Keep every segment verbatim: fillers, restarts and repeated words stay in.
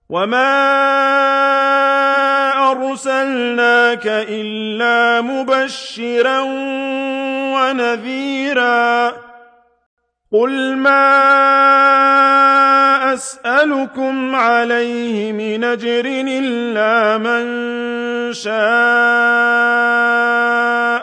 وَمَا أَرْسَلْنَاكَ إِلَّا مُبَشِّرًا وَنَذِيرًا قُلْ مَا أَسْأَلُكُمْ عَلَيْهِ مِنْ أَجْرٍ إِلَّا مَنْ شَاءَ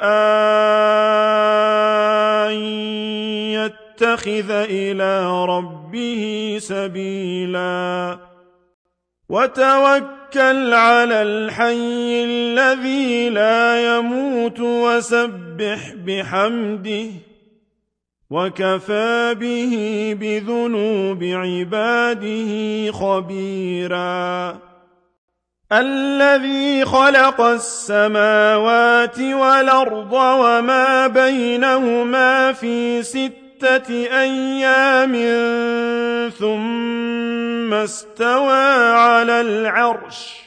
أَنْ يَتَّخِذَ إِلَى رَبِّهِ سَبِيلًا وَتَوَكَّلْ عَلَى الْحَيِّ الَّذِي لَا يَمُوتُ وَسَبِّحْ بِحَمْدِهِ وَكَفَى بِهِ بِذُنُوبِ عِبَادِهِ خَبِيرًا الَّذِي خَلَقَ السَّمَاوَاتِ وَالْأَرْضَ وَمَا بَيْنَهُمَا فِي سِتَّةِ أَيَّامٍ ثُمَّ اسْتَوَىٰ عَلَى الْعَرْشِ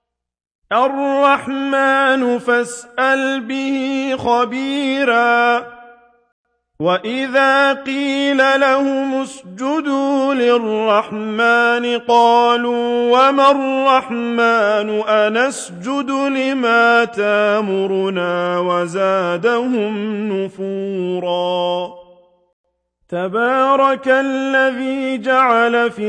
الرَّحْمَٰنُ فَاسْأَلْ بِهِ خَبِيرًا وَإِذَا قِيلَ لَهُمُ اسْجُدُوا لِلرَّحْمَٰنِ قَالُوا وَمَا الرَّحْمَٰنُ أَنَسْجُدُ لِمَا تَأْمُرُنَا وَزَادَهُمْ نُفُورًا تَبَارَكَ الَّذِي جَعَلَ فِي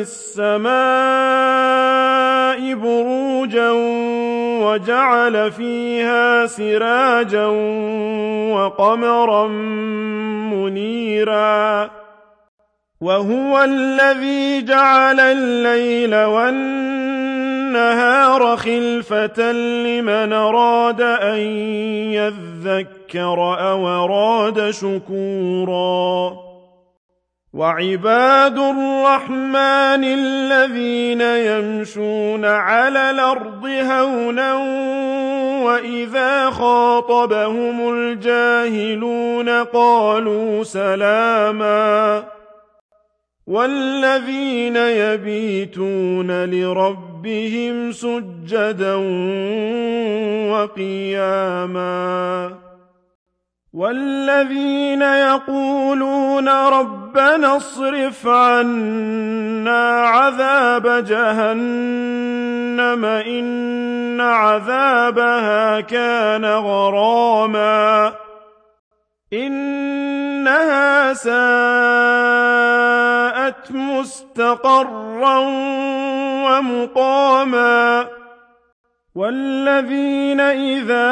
السَّمَاءِ بُرُوجًا وَجَعَلَ فِيهَا سِرَاجًا وَقَمَرًا مُنِيرًا وَهُوَ الَّذِي جَعَلَ اللَّيْلَ وَالنَّهَارَ خِلْفَةً لِّمَنْ أَرَادَ أَن يَذَّكَّرَ أَوْ أَرَادَ شُكُورًا وَعِبَادُ الرَّحْمَٰنِ الَّذِينَ يَمْشُونَ عَلَى الْأَرْضِ هَوْنًا وَإِذَا خَاطَبَهُمُ الْجَاهِلُونَ قَالُوا سَلَامًا وَالَّذِينَ يَبِيتُونَ لِرَبِّهِمْ سُجَّدًا وَقِيَامًا وَالَّذِينَ يَقُولُونَ رَبَّنَا اصْرِفْ عَنَّا عَذَابَ جَهَنَّمَ إِنَّ عَذَابَهَا كَانَ غَرَامًا إِنَّهَا سَاءَتْ مُسْتَقَرًّا وَمُقَامًا وَالَّذِينَ إِذَا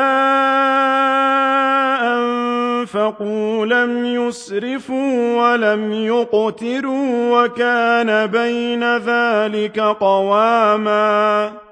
أَنفَقُوا لَمْ يُسْرِفُوا وَلَمْ يُقْتِرُوا وَكَانَ بَيْنَ ذَلِكَ قَوَامًا